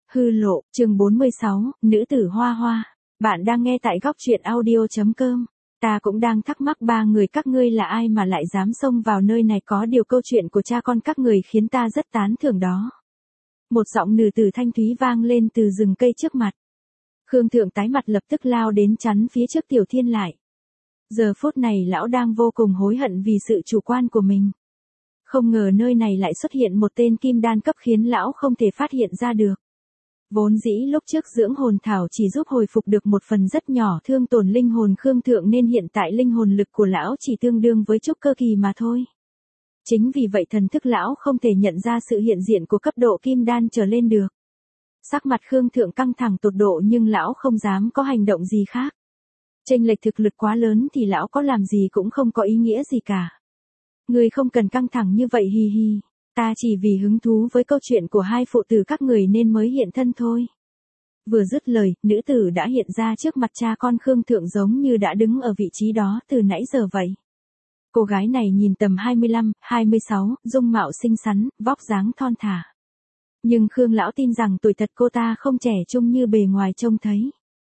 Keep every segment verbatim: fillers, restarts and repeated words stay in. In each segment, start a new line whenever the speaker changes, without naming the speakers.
Hư lộ, chương bốn mươi sáu, nữ tử Hoa Hoa. Bạn đang nghe tại góc truyện audio.com. Ta cũng đang thắc mắc ba người các ngươi là ai mà lại dám xông vào nơi này, có điều câu chuyện của cha con các người khiến ta rất tán thưởng đó. Một giọng nữ tử thanh thúy vang lên từ rừng cây trước mặt. Khương Thượng tái mặt lập tức lao đến chắn phía trước Tiểu Thiên lại. Giờ phút này lão đang vô cùng hối hận vì sự chủ quan của mình. Không ngờ nơi này lại xuất hiện một tên kim đan cấp khiến lão không thể phát hiện ra được. Vốn dĩ lúc trước dưỡng hồn thảo chỉ giúp hồi phục được một phần rất nhỏ thương tổn linh hồn Khương Thượng, nên hiện tại linh hồn lực của lão chỉ tương đương với trúc cơ kỳ mà thôi. Chính vì vậy thần thức lão không thể nhận ra sự hiện diện của cấp độ kim đan trở lên được. Sắc mặt Khương Thượng căng thẳng tột độ nhưng lão không dám có hành động gì khác. Chênh lệch thực lực quá lớn thì lão có làm gì cũng không có ý nghĩa gì cả. Người không cần căng thẳng như vậy, hi hi. Ta chỉ vì hứng thú với câu chuyện của hai phụ tử các người nên mới hiện thân thôi. Vừa dứt lời, nữ tử đã hiện ra trước mặt cha con Khương Thượng giống như đã đứng ở vị trí đó từ nãy giờ vậy. Cô gái này nhìn tầm hai mươi lăm, hai mươi sáu, dung mạo xinh xắn, vóc dáng thon thả. Nhưng Khương lão tin rằng tuổi thật cô ta không trẻ trung như bề ngoài trông thấy.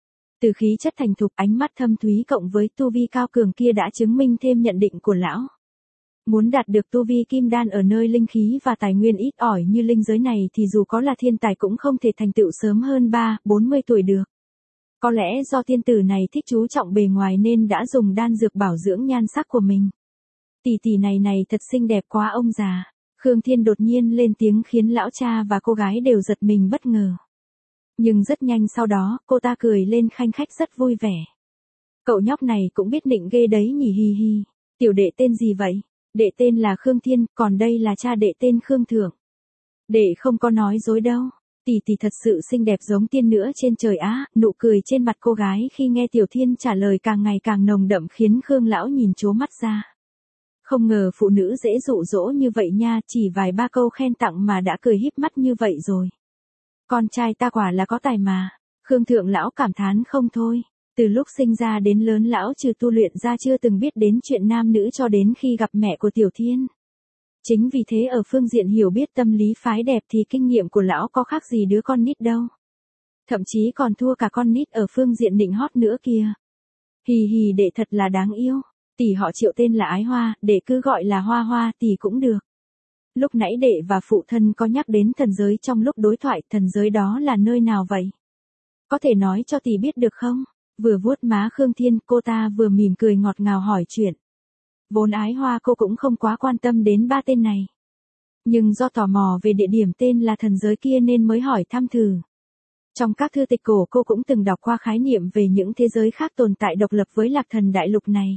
Từ khí chất thành thục, ánh mắt thâm thúy cộng với tu vi cao cường kia đã chứng minh thêm nhận định của lão. Muốn đạt được tu vi kim đan ở nơi linh khí và tài nguyên ít ỏi như linh giới này thì dù có là thiên tài cũng không thể thành tựu sớm hơn ba, bốn mươi tuổi được. Có lẽ do tiên tử này thích chú trọng bề ngoài nên đã dùng đan dược bảo dưỡng nhan sắc của mình. Tỷ tỷ này này thật xinh đẹp quá ông già. Khương Thiên đột nhiên lên tiếng khiến lão cha và cô gái đều giật mình bất ngờ. Nhưng rất nhanh sau đó, cô ta cười lên khanh khách rất vui vẻ. Cậu nhóc này cũng biết nịnh ghê đấy nhỉ, hi hi. Tiểu đệ tên gì vậy? Đệ tên là Khương Thiên, còn đây là cha đệ tên Khương Thượng. Đệ không có nói dối đâu. Tỷ tỷ thật sự xinh đẹp giống tiên nữa trên trời á. Nụ cười trên mặt cô gái khi nghe Tiểu Thiên trả lời càng ngày càng nồng đậm khiến Khương lão nhìn trố mắt ra. Không ngờ phụ nữ dễ dụ dỗ như vậy nha, chỉ vài ba câu khen tặng mà đã cười híp mắt như vậy rồi. Con trai ta quả là có tài mà. Khương Thượng lão cảm thán không thôi. Từ lúc sinh ra đến lớn lão trừ tu luyện ra chưa từng biết đến chuyện nam nữ cho đến khi gặp mẹ của Tiểu Thiên. Chính vì thế ở phương diện hiểu biết tâm lý phái đẹp thì kinh nghiệm của lão có khác gì đứa con nít đâu. Thậm chí còn thua cả con nít ở phương diện nịnh hót nữa kìa. Hì hì, đệ thật là đáng yêu. Tỷ họ Triệu tên là Ái Hoa, đệ cứ gọi là Hoa Hoa tỷ cũng được. Lúc nãy đệ và phụ thân có nhắc đến thần giới trong lúc đối thoại, thần giới đó là nơi nào vậy? Có thể nói cho tỷ biết được không? Vừa vuốt má Khương Thiên, cô ta vừa mỉm cười ngọt ngào hỏi chuyện. Vốn Ái Hoa cô cũng không quá quan tâm đến ba tên này. Nhưng do tò mò về địa điểm tên là thần giới kia nên mới hỏi thăm thử. Trong các thư tịch cổ cô cũng từng đọc qua khái niệm về những thế giới khác tồn tại độc lập với Lạc Thần đại lục này.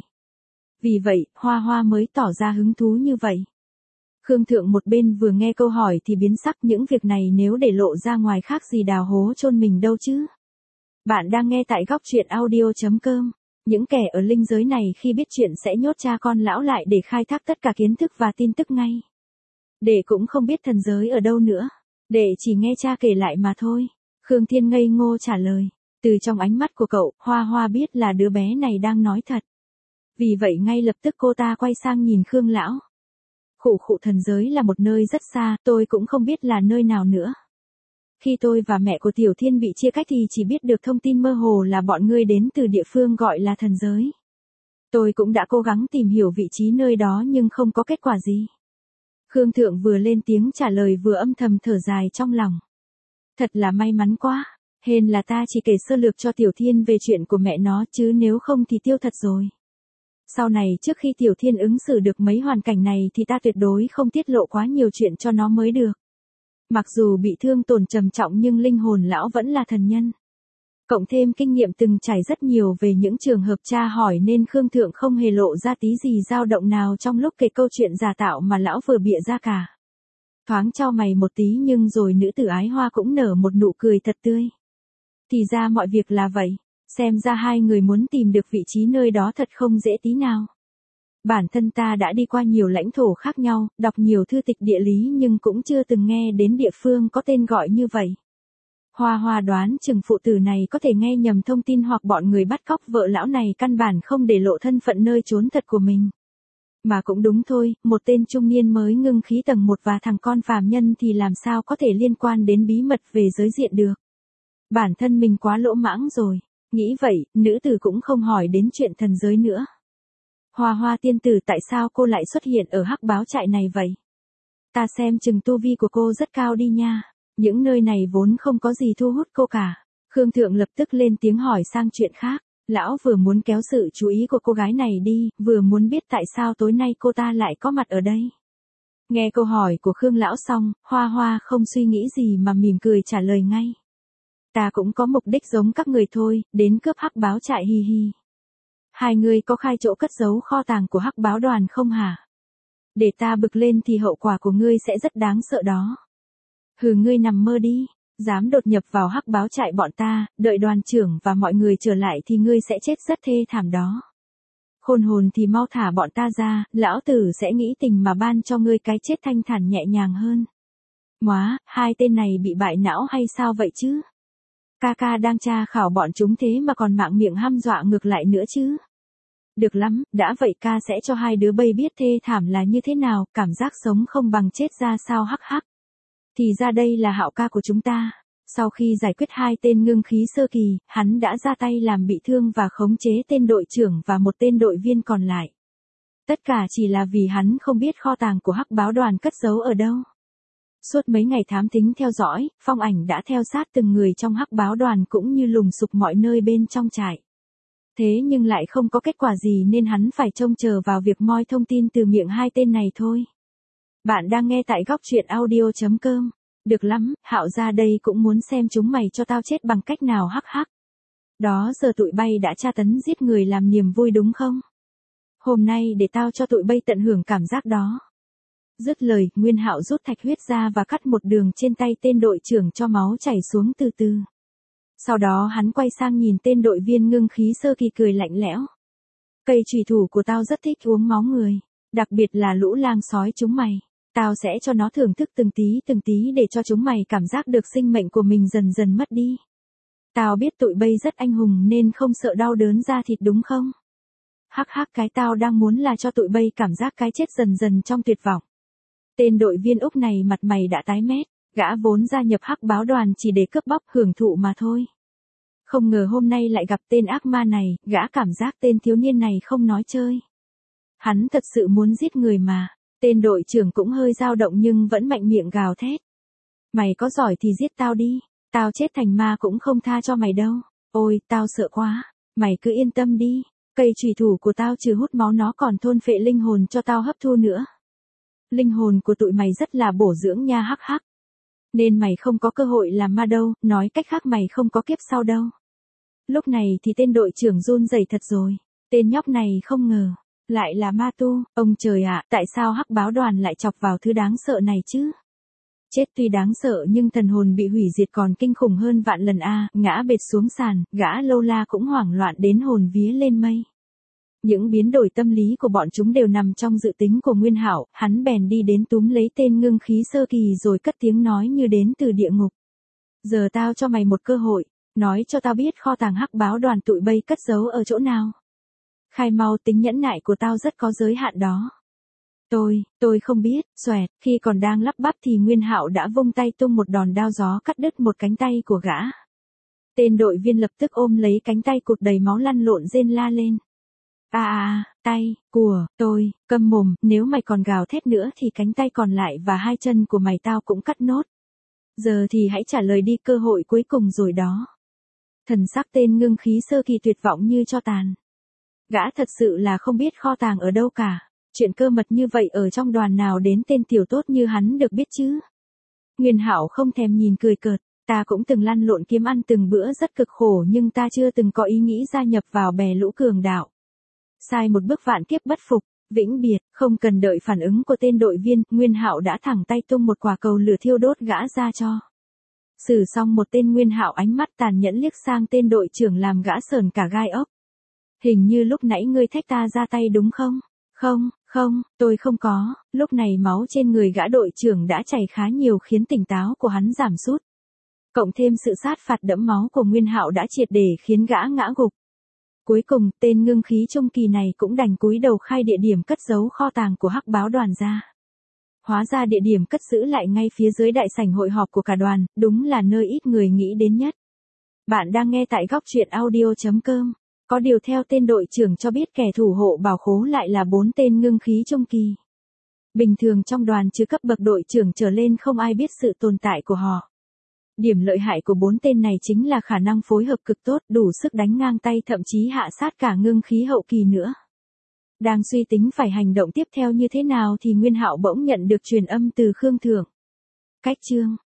Vì vậy, Hoa Hoa mới tỏ ra hứng thú như vậy. Khương Thượng một bên vừa nghe câu hỏi thì biến sắc, những việc này nếu để lộ ra ngoài khác gì đào hố chôn mình đâu chứ. Bạn đang nghe tại góc truyện audio.com. Những kẻ ở linh giới này khi biết chuyện sẽ nhốt cha con lão lại để khai thác tất cả kiến thức và tin tức ngay. Đệ cũng không biết thần giới ở đâu nữa. Đệ chỉ nghe cha kể lại mà thôi. Khương Thiên ngây ngô trả lời. Từ trong ánh mắt của cậu, Hoa Hoa biết là đứa bé này đang nói thật. Vì vậy ngay lập tức cô ta quay sang nhìn Khương lão. Khụ khụ, thần giới là một nơi rất xa, tôi cũng không biết là nơi nào nữa. Khi tôi và mẹ của Tiểu Thiên bị chia cách thì chỉ biết được thông tin mơ hồ là bọn ngươi đến từ địa phương gọi là thần giới. Tôi cũng đã cố gắng tìm hiểu vị trí nơi đó nhưng không có kết quả gì. Khương Thượng vừa lên tiếng trả lời vừa âm thầm thở dài trong lòng. Thật là may mắn quá, hên là ta chỉ kể sơ lược cho Tiểu Thiên về chuyện của mẹ nó chứ nếu không thì tiêu thật rồi. Sau này trước khi Tiểu Thiên ứng xử được mấy hoàn cảnh này thì ta tuyệt đối không tiết lộ quá nhiều chuyện cho nó mới được. Mặc dù bị thương tổn trầm trọng nhưng linh hồn lão vẫn là thần nhân. Cộng thêm kinh nghiệm từng trải rất nhiều về những trường hợp tra hỏi nên Khương Thượng không hề lộ ra tí gì dao động nào trong lúc kể câu chuyện giả tạo mà lão vừa bịa ra cả. Thoáng chau mày một tí nhưng rồi nữ tử Ái Hoa cũng nở một nụ cười thật tươi. Thì ra mọi việc là vậy. Xem ra hai người muốn tìm được vị trí nơi đó thật không dễ tí nào. Bản thân ta đã đi qua nhiều lãnh thổ khác nhau, đọc nhiều thư tịch địa lý nhưng cũng chưa từng nghe đến địa phương có tên gọi như vậy. Hoa Hoa đoán chừng phụ tử này có thể nghe nhầm thông tin hoặc bọn người bắt cóc vợ lão này căn bản không để lộ thân phận nơi trốn thật của mình. Mà cũng đúng thôi, một tên trung niên mới ngưng khí tầng một và thằng con phàm nhân thì làm sao có thể liên quan đến bí mật về giới diện được. Bản thân mình quá lỗ mãng rồi. Nghĩ vậy, nữ tử cũng không hỏi đến chuyện thần giới nữa. Hoa Hoa tiên tử, tại sao cô lại xuất hiện ở hắc báo trại này vậy? Ta xem chừng tu vi của cô rất cao đi nha. Những nơi này vốn không có gì thu hút cô cả. Khương Thượng lập tức lên tiếng hỏi sang chuyện khác. Lão vừa muốn kéo sự chú ý của cô gái này đi, vừa muốn biết tại sao tối nay cô ta lại có mặt ở đây. Nghe câu hỏi của Khương Lão xong, Hoa Hoa không suy nghĩ gì mà mỉm cười trả lời ngay. Ta cũng có mục đích giống các người thôi, đến cướp hắc báo trại hi hi. Hai người có khai chỗ cất giấu kho tàng của hắc báo đoàn không hả? Để ta bực lên thì hậu quả của ngươi sẽ rất đáng sợ đó. Hừ, ngươi nằm mơ đi, dám đột nhập vào hắc báo trại bọn ta, đợi đoàn trưởng và mọi người trở lại thì ngươi sẽ chết rất thê thảm đó. Khôn hồn thì mau thả bọn ta ra, lão tử sẽ nghĩ tình mà ban cho ngươi cái chết thanh thản nhẹ nhàng hơn. Móa, hai tên này bị bại não hay sao vậy chứ? Ca ca đang tra khảo bọn chúng thế mà còn mạng miệng hăm dọa ngược lại nữa chứ. Được lắm, đã vậy ca sẽ cho hai đứa bay biết thê thảm là như thế nào, cảm giác sống không bằng chết ra sao hắc hắc. Thì ra đây là Hạo ca của chúng ta. Sau khi giải quyết hai tên ngưng khí sơ kỳ, hắn đã ra tay làm bị thương và khống chế tên đội trưởng và một tên đội viên còn lại. Tất cả chỉ là vì hắn không biết kho tàng của hắc báo đoàn cất giấu ở đâu. Suốt mấy ngày thám thính theo dõi, Phong Ảnh đã theo sát từng người trong hắc báo đoàn cũng như lùng sục mọi nơi bên trong trại. Thế nhưng lại không có kết quả gì nên hắn phải trông chờ vào việc moi thông tin từ miệng hai tên này thôi. Bạn đang nghe tại góc truyện audio chấm com. Được lắm, Hạo ra đây cũng muốn xem chúng mày cho tao chết bằng cách nào hắc hắc. Đó giờ tụi bay đã tra tấn giết người làm niềm vui đúng không? Hôm nay để tao cho tụi bay tận hưởng cảm giác đó. Dứt lời, Nguyên Hạo rút thạch huyết ra và cắt một đường trên tay tên đội trưởng cho máu chảy xuống từ từ. Sau đó hắn quay sang nhìn tên đội viên ngưng khí sơ kỳ cười lạnh lẽo. Cây chùy thủ của tao rất thích uống máu người, đặc biệt là lũ lang sói chúng mày. Tao sẽ cho nó thưởng thức từng tí từng tí để cho chúng mày cảm giác được sinh mệnh của mình dần dần mất đi. Tao biết tụi bay rất anh hùng nên không sợ đau đớn da thịt đúng không? Hắc hắc, cái tao đang muốn là cho tụi bay cảm giác cái chết dần dần trong tuyệt vọng. Tên đội viên Úc này mặt mày đã tái mét, gã vốn gia nhập hắc báo đoàn chỉ để cướp bóc hưởng thụ mà thôi. Không ngờ hôm nay lại gặp tên ác ma này, gã cảm giác tên thiếu niên này không nói chơi. Hắn thật sự muốn giết người mà. Tên đội trưởng cũng hơi dao động nhưng vẫn mạnh miệng gào thét. Mày có giỏi thì giết tao đi, tao chết thành ma cũng không tha cho mày đâu. Ôi, tao sợ quá, mày cứ yên tâm đi, cây chùy thủ của tao trừ hút máu nó còn thôn phệ linh hồn cho tao hấp thu nữa. Linh hồn của tụi mày rất là bổ dưỡng nha hắc hắc. Nên mày không có cơ hội làm ma đâu, nói cách khác mày không có kiếp sau đâu. Lúc này thì tên đội trưởng run rẩy thật rồi, tên nhóc này không ngờ. Lại là ma tu, ông trời ạ, tại sao hắc báo đoàn lại chọc vào thứ đáng sợ này chứ? Chết tuy đáng sợ nhưng thần hồn bị hủy diệt còn kinh khủng hơn vạn lần a, ngã bệt xuống sàn, gã lâu la cũng hoảng loạn đến hồn vía lên mây. Những biến đổi tâm lý của bọn chúng đều nằm trong dự tính của Nguyên Hạo, hắn bèn đi đến túm lấy tên ngưng khí sơ kỳ rồi cất tiếng nói như đến từ địa ngục. Giờ tao cho mày một cơ hội, nói cho tao biết kho tàng hắc báo đoàn tụi bay cất giấu ở chỗ nào. Khai mau, tính nhẫn nại của tao rất có giới hạn đó. Tôi, tôi không biết, xoẹt, khi còn đang lắp bắp thì Nguyên Hạo đã vung tay tung một đòn đao gió cắt đứt một cánh tay của gã. Tên đội viên lập tức ôm lấy cánh tay cụt đầy máu lăn lộn rên la lên. À à, tay, của, tôi, câm mồm, nếu mày còn gào thét nữa thì cánh tay còn lại và hai chân của mày tao cũng cắt nốt. Giờ thì hãy trả lời đi, cơ hội cuối cùng rồi đó. Thần sắc tên ngưng khí sơ kỳ tuyệt vọng như tro tàn. Gã thật sự là không biết kho tàng ở đâu cả. Chuyện cơ mật như vậy ở trong đoàn nào đến tên tiểu tốt như hắn được biết chứ. Nguyên Hạo không thèm nhìn cười cợt. Ta cũng từng lăn lộn kiếm ăn từng bữa rất cực khổ nhưng ta chưa từng có ý nghĩ gia nhập vào bè lũ cường đạo. Sai một bước vạn kiếp bất phục, vĩnh biệt, không cần đợi phản ứng của tên đội viên, Nguyên Hạo đã thẳng tay tung một quả cầu lửa thiêu đốt gã ra cho. Xử xong một tên, Nguyên Hạo ánh mắt tàn nhẫn liếc sang tên đội trưởng làm gã sờn cả gai ốc. Hình như lúc nãy ngươi thách ta ra tay đúng không? Không, không, tôi không có. Lúc này máu trên người gã đội trưởng đã chảy khá nhiều khiến tỉnh táo của hắn giảm sút. Cộng thêm sự sát phạt đẫm máu của Nguyên Hạo đã triệt để khiến gã ngã gục. Cuối cùng, tên ngưng khí trung kỳ này cũng đành cúi đầu khai địa điểm cất giấu kho tàng của hắc báo đoàn ra. Hóa ra địa điểm cất giữ lại ngay phía dưới đại sảnh hội họp của cả đoàn, đúng là nơi ít người nghĩ đến nhất. Bạn đang nghe tại góc truyện audio.com. Có điều theo tên đội trưởng cho biết kẻ thủ hộ bảo khố lại là bốn tên ngưng khí trung kỳ. Bình thường trong đoàn trừ cấp bậc đội trưởng trở lên không ai biết sự tồn tại của họ. Điểm lợi hại của bốn tên này chính là khả năng phối hợp cực tốt, đủ sức đánh ngang tay thậm chí hạ sát cả ngưng khí hậu kỳ nữa. Đang suy tính phải hành động tiếp theo như thế nào thì Nguyên Hạo bỗng nhận được truyền âm từ Khương Thượng. Cách chương